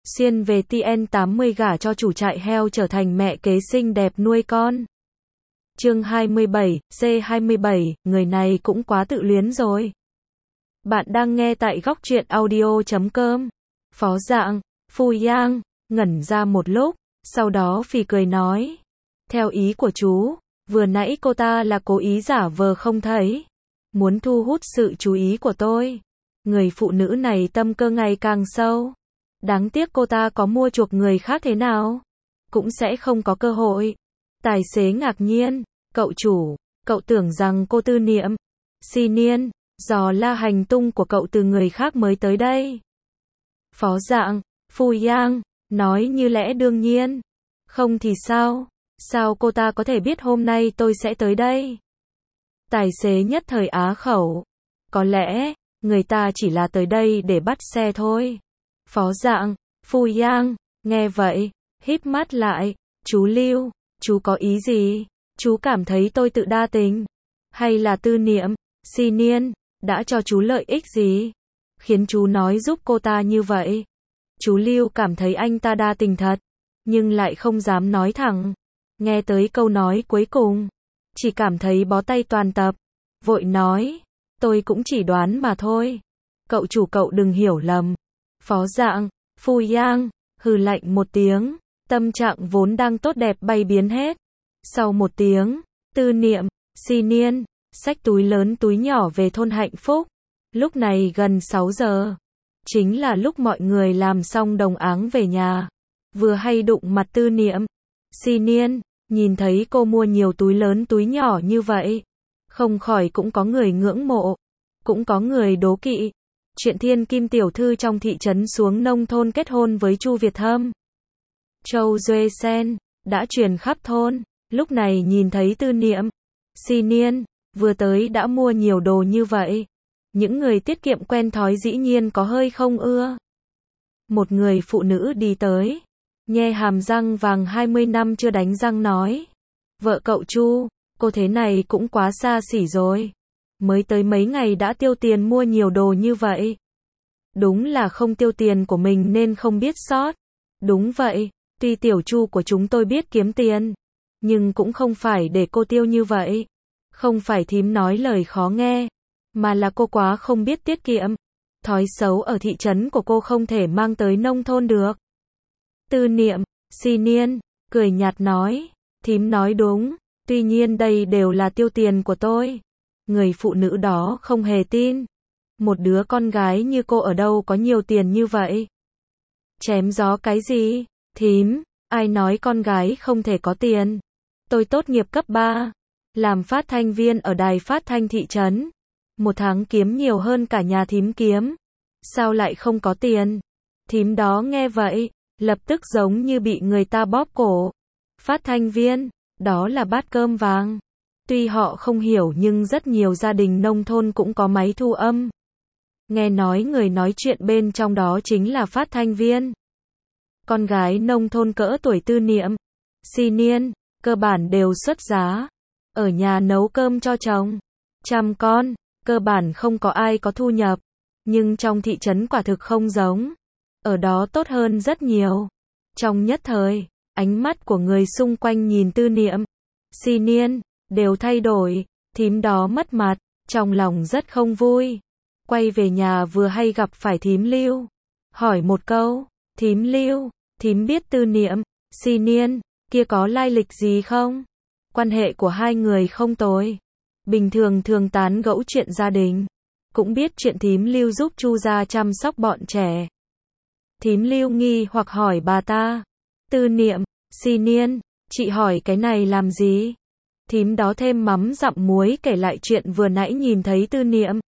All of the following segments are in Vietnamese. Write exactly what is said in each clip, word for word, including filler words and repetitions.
Xuyên về T N tám mươi gả cho chủ trại heo trở thành mẹ kế xinh đẹp nuôi con. Chương hai mươi bảy, C hai mươi bảy, người này cũng quá tự luyến rồi. Bạn đang nghe tại góc truyện audio chấm com. Phó Dạng, Phu Yang, ngẩn ra một lúc, sau đó phì cười nói. Theo ý của chú, vừa nãy cô ta là cố ý giả vờ không thấy. Muốn thu hút sự chú ý của tôi. Người phụ nữ này tâm cơ ngày càng sâu. Đáng tiếc cô ta có mua chuộc người khác thế nào, cũng sẽ không có cơ hội. Tài xế ngạc nhiên, cậu chủ, cậu tưởng rằng cô Tư Niệm, Si Niên, dò la hành tung của cậu từ người khác mới tới đây. Phó Dạng, Phu Yang, nói như lẽ đương nhiên. Không thì sao, sao cô ta có thể biết hôm nay tôi sẽ tới đây? Tài xế nhất thời á khẩu. Có lẽ, người ta chỉ là tới đây để bắt xe thôi. Phó Dạng, Phu Yang, nghe vậy, híp mắt lại, chú Lưu, chú có ý gì? Chú cảm thấy tôi tự đa tình? Hay là Tư Niệm, Si Niên, đã cho chú lợi ích gì? Khiến chú nói giúp cô ta như vậy? Chú Lưu cảm thấy anh ta đa tình thật, nhưng lại không dám nói thẳng. Nghe tới câu nói cuối cùng, chỉ cảm thấy bó tay toàn tập, vội nói, tôi cũng chỉ đoán mà thôi. Cậu chủ cậu đừng hiểu lầm. Phó Dạng, Phu Yang, hừ lạnh một tiếng, tâm trạng vốn đang tốt đẹp bay biến hết. Sau một tiếng, Tư Niệm, Si Niên, xách túi lớn túi nhỏ về thôn Hạnh Phúc. Lúc này gần sáu giờ, chính là lúc mọi người làm xong đồng áng về nhà. Vừa hay đụng mặt Tư Niệm, Si Niên, nhìn thấy cô mua nhiều túi lớn túi nhỏ như vậy, không khỏi cũng có người ngưỡng mộ, cũng có người đố kỵ. Chuyện thiên kim tiểu thư trong thị trấn xuống nông thôn kết hôn với Chu Việt Hâm, Châu Duệ Sen, đã truyền khắp thôn. Lúc này nhìn thấy Tư Niệm, Si Niên, vừa tới đã mua nhiều đồ như vậy. Những người tiết kiệm quen thói dĩ nhiên có hơi không ưa. Một người phụ nữ đi tới, nhe hàm răng vàng hai mươi năm chưa đánh răng nói. Vợ cậu Chu, cô thế này cũng quá xa xỉ rồi. Mới tới mấy ngày đã tiêu tiền mua nhiều đồ như vậy. Đúng là không tiêu tiền của mình nên không biết sót. Đúng vậy, tuy tiểu Chu của chúng tôi biết kiếm tiền, nhưng cũng không phải để cô tiêu như vậy. Không phải thím nói lời khó nghe, mà là cô quá không biết tiết kiệm. Thói xấu ở thị trấn của cô không thể mang tới nông thôn được. Tư Niệm, Si Niên, cười nhạt nói, thím nói đúng, tuy nhiên đây đều là tiêu tiền của tôi. Người phụ nữ đó không hề tin. Một đứa con gái như cô ở đâu có nhiều tiền như vậy? Chém gió cái gì? Thím, ai nói con gái không thể có tiền? Tôi tốt nghiệp cấp ba, làm phát thanh viên ở đài phát thanh thị trấn. Một tháng kiếm nhiều hơn cả nhà thím kiếm. Sao lại không có tiền? Thím đó nghe vậy, lập tức giống như bị người ta bóp cổ. Phát thanh viên, đó là bát cơm vàng. Tuy họ không hiểu nhưng rất nhiều gia đình nông thôn cũng có máy thu âm. Nghe nói người nói chuyện bên trong đó chính là phát thanh viên. Con gái nông thôn cỡ tuổi Tư Niệm, Si Niên, cơ bản đều xuất giá. Ở nhà nấu cơm cho chồng, chăm con, cơ bản không có ai có thu nhập. Nhưng trong thị trấn quả thực không giống. Ở đó tốt hơn rất nhiều. Trong nhất thời, ánh mắt của người xung quanh nhìn Tư Niệm, Si Niên, đều thay đổi. Thím đó mất mặt, trong lòng rất không vui. Quay về nhà vừa hay gặp phải thím Lưu. Hỏi một câu, thím Lưu, thím biết Tư Niệm, Si Niên, kia có lai lịch gì không? Quan hệ của hai người không tồi. Bình thường thường tán gẫu chuyện gia đình. Cũng biết chuyện thím Lưu giúp Chu gia chăm sóc bọn trẻ. Thím Lưu nghi hoặc hỏi bà ta. Tư Niệm, Si Niên, chị hỏi cái này làm gì? Thím đó thêm mắm dặm muối kể lại chuyện vừa nãy nhìn thấy Tư Niệm,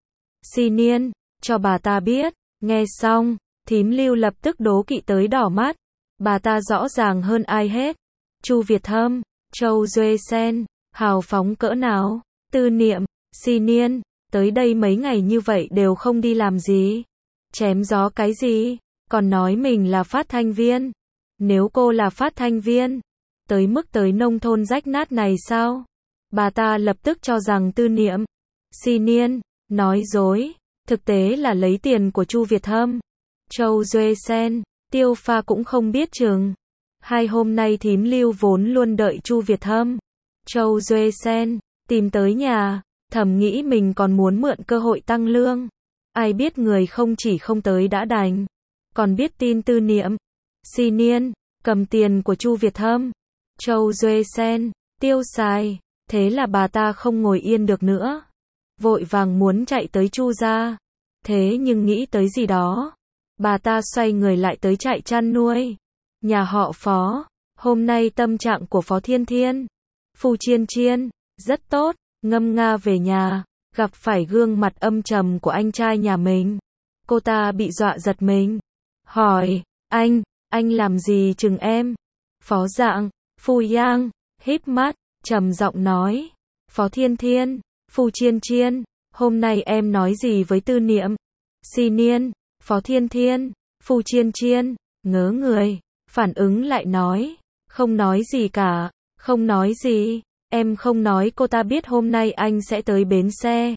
Si Niên, cho bà ta biết. Nghe xong, thím Lưu lập tức đố kỵ tới đỏ mắt. Bà ta rõ ràng hơn ai hết. Chu Việt Hâm, Châu Duệ Sen, hào phóng cỡ nào? Tư Niệm, Si Niên, tới đây mấy ngày như vậy đều không đi làm gì? Chém gió cái gì? Còn nói mình là phát thanh viên. Nếu cô là phát thanh viên, tới mức tới nông thôn rách nát này sao? Bà ta lập tức cho rằng Tư Niệm, Si Niên, nói dối. Thực tế là lấy tiền của Chu Việt Hâm, Châu Duệ Sen, Tiêu Pha cũng không biết chừng. Hai hôm nay thím Lưu vốn luôn đợi Chu Việt Hâm, Châu Duệ Sen tìm tới nhà, thầm nghĩ mình còn muốn mượn cơ hội tăng lương. Ai biết người không chỉ không tới đã đành, còn biết tin Tư Niệm, Xi Niên cầm tiền của Chu Việt Hâm, Châu Duệ Sen tiêu xài, thế là bà ta không ngồi yên được nữa, vội vàng muốn chạy tới Chu gia. Thế nhưng nghĩ tới gì đó, bà ta xoay người lại tới trại chăn nuôi nhà họ Phó. Hôm nay tâm trạng của Phó Thiên Thiên, Phù Chiên Chiên rất tốt, ngâm nga về nhà, gặp phải gương mặt âm trầm của anh trai nhà mình. Cô ta bị dọa giật mình, hỏi, anh, anh làm gì chừng em? Phó Dạng, Phù Yang, híp mắt, trầm giọng nói, Phó Thiên Thiên, Phù Chiên Chiên, hôm nay em nói gì với Tư Niệm, Xi Niên? Phó Thiên Thiên, Phù Chiên Chiên, ngớ người, phản ứng lại nói, không nói gì cả, không nói gì, em không nói cô ta biết hôm nay anh sẽ tới bến xe.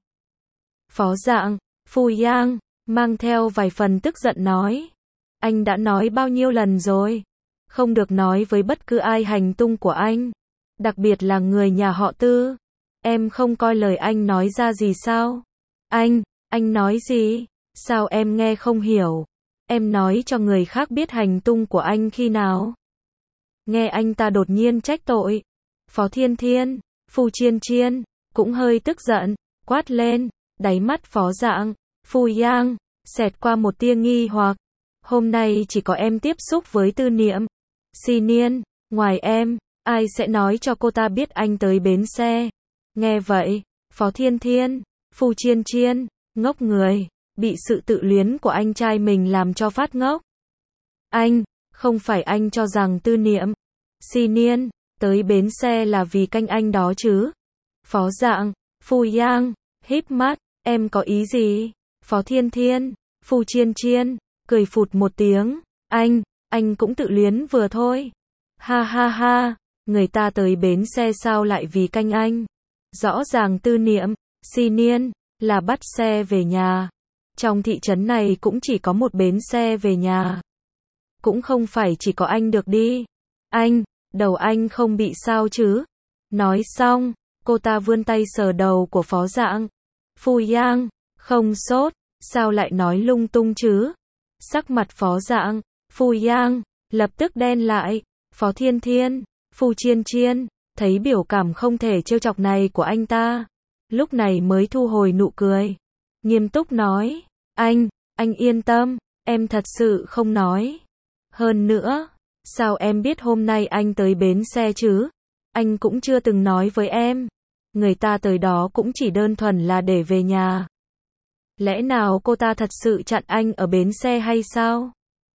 Phó Dạng, Phù Yang, mang theo vài phần tức giận nói, anh đã nói bao nhiêu lần rồi, không được nói với bất cứ ai hành tung của anh, đặc biệt là người nhà họ Tư. Em không coi lời anh nói ra gì sao? Anh, anh nói gì? Sao em nghe không hiểu? Em nói cho người khác biết hành tung của anh khi nào? Nghe anh ta đột nhiên trách tội. Phó Thiên Thiên, Phù Chiên Chiên, cũng hơi tức giận, quát lên, đáy mắt Phó Dạng, Phù Yang, xẹt qua một tia nghi hoặc. Hôm nay chỉ có em tiếp xúc với Tư Niệm, Xi Niên, ngoài em, ai sẽ nói cho cô ta biết anh tới bến xe? Nghe vậy, Phó Thiên Thiên, Phù Chiên Chiên, ngốc người, bị sự tự luyến của anh trai mình làm cho phát ngốc. Anh, không phải anh cho rằng Tư Niệm, Xi Niên, tới bến xe là vì canh anh đó chứ? Phó Dạng, Phù Yang, híp mắt, em có ý gì? Phó Thiên Thiên, Phù Chiên Chiên, cười phụt một tiếng, anh, anh cũng tự luyến vừa thôi. Ha ha ha, người ta tới bến xe sao lại vì canh anh? Rõ ràng Tư Niệm, Xi Niên, là bắt xe về nhà. Trong thị trấn này cũng chỉ có một bến xe về nhà. Cũng không phải chỉ có anh được đi. Anh, đầu anh không bị sao chứ? Nói xong, cô ta vươn tay sờ đầu của Phó Dạng. Phù Yang, không sốt, sao lại nói lung tung chứ? Sắc mặt Phó Dạng, Phù Yang, lập tức đen lại. Phó Thiên Thiên, Phù Chiên Chiên, thấy biểu cảm không thể trêu chọc này của anh ta, lúc này mới thu hồi nụ cười, nghiêm túc nói, anh, anh yên tâm, em thật sự không nói. Hơn nữa, sao em biết hôm nay anh tới bến xe chứ? Anh cũng chưa từng nói với em. Người ta tới đó cũng chỉ đơn thuần là để về nhà. Lẽ nào cô ta thật sự chặn anh ở bến xe hay sao?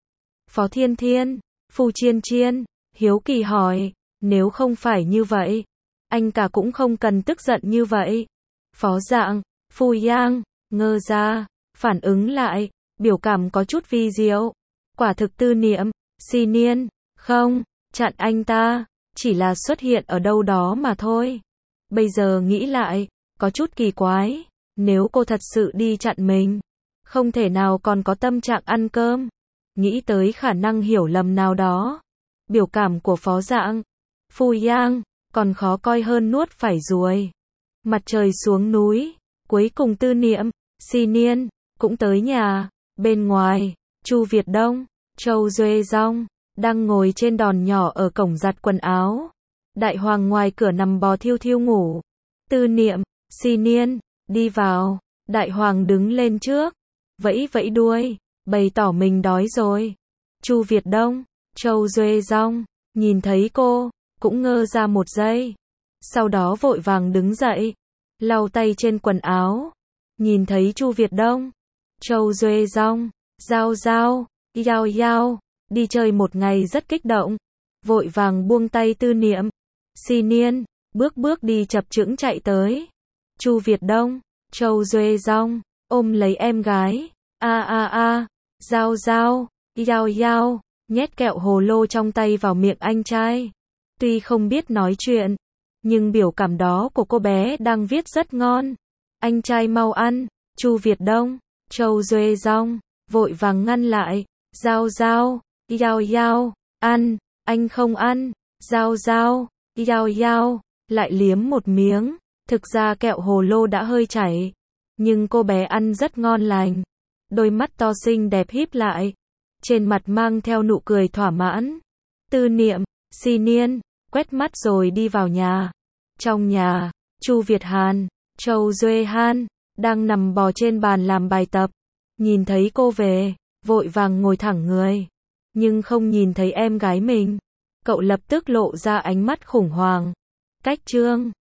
Phó Thiên Thiên, Phù Chiên Chiên, hiếu kỳ hỏi, nếu không phải như vậy, anh cả cũng không cần tức giận như vậy. Phó Dạng, Phù Yang, ngơ ra, phản ứng lại, biểu cảm có chút vi diệu. Quả thực Tư Niệm, Xi Niên, không, chặn anh ta, chỉ là xuất hiện ở đâu đó mà thôi. Bây giờ nghĩ lại, có chút kỳ quái, nếu cô thật sự đi chặn mình, không thể nào còn có tâm trạng ăn cơm. Nghĩ tới khả năng hiểu lầm nào đó, biểu cảm của Phó Dạng, Phù Yang, còn khó coi hơn nuốt phải ruồi. Mặt trời xuống núi, cuối cùng Tư Niệm, Xi Niên, cũng tới nhà. Bên ngoài, Chu Việt Đông, Châu Duệ Dong, đang ngồi trên đòn nhỏ ở cổng giặt quần áo. Đại Hoàng ngoài cửa nằm bò thiêu thiêu ngủ. Tư Niệm, Xi Niên, đi vào. Đại Hoàng đứng lên trước, vẫy vẫy đuôi, bày tỏ mình đói rồi. Chu Việt Đông, Châu Duệ Dong, nhìn thấy cô, cũng ngơ ra một giây. Sau đó vội vàng đứng dậy, lau tay trên quần áo. Nhìn thấy Chu Việt Đông, Châu Duệ Dong, Giao Giao, Yao Yao, đi chơi một ngày rất kích động. Vội vàng buông tay Tư Niệm, Xi Niên, bước bước đi chập chững chạy tới. Chu Việt Đông, Châu Duệ Dong, ôm lấy em gái. A a a, Giao Giao, Yao Yao, nhét kẹo hồ lô trong tay vào miệng anh trai. Tuy không biết nói chuyện, nhưng biểu cảm đó của cô bé đang viết rất ngon. Anh trai mau ăn. Chu Việt Đông, Châu Duệ Dong, vội vàng ngăn lại. Giao Giao, Yao yao, ăn, anh không ăn. Giao giao, yao yao, lại liếm một miếng. Thực ra kẹo hồ lô đã hơi chảy, nhưng cô bé ăn rất ngon lành. Đôi mắt to xinh đẹp híp lại, trên mặt mang theo nụ cười thỏa mãn. Tư Niệm, Xi Niên, quét mắt rồi đi vào nhà. Trong nhà, Chu Việt Hàn, Châu Duệ Han, đang nằm bò trên bàn làm bài tập. Nhìn thấy cô về, vội vàng ngồi thẳng người. Nhưng không nhìn thấy em gái mình. Cậu lập tức lộ ra ánh mắt khủng hoảng. Cách Trương